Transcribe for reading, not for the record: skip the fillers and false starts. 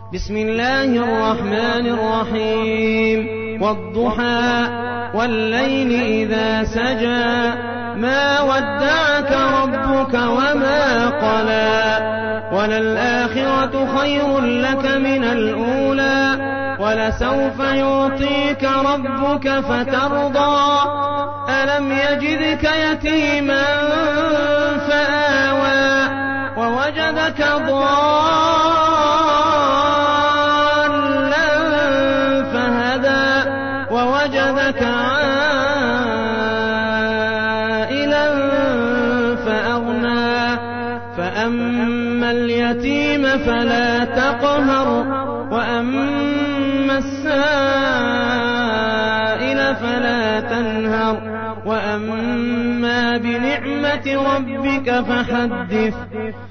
بسم الله الرحمن الرحيم والضحى والليل إذا سجى ما ودعك ربك وما قلى وللآخرة خير لك من الأولى ولسوف يعطيك ربك فترضى ألم يجدك يتيما فآوى ووجدك ضالا فهدى ووجدك عائلا فأغنى فأما اليتيم فلا تقهر وأما السائل فلا تنهر وأما بنعمة ربك فحدث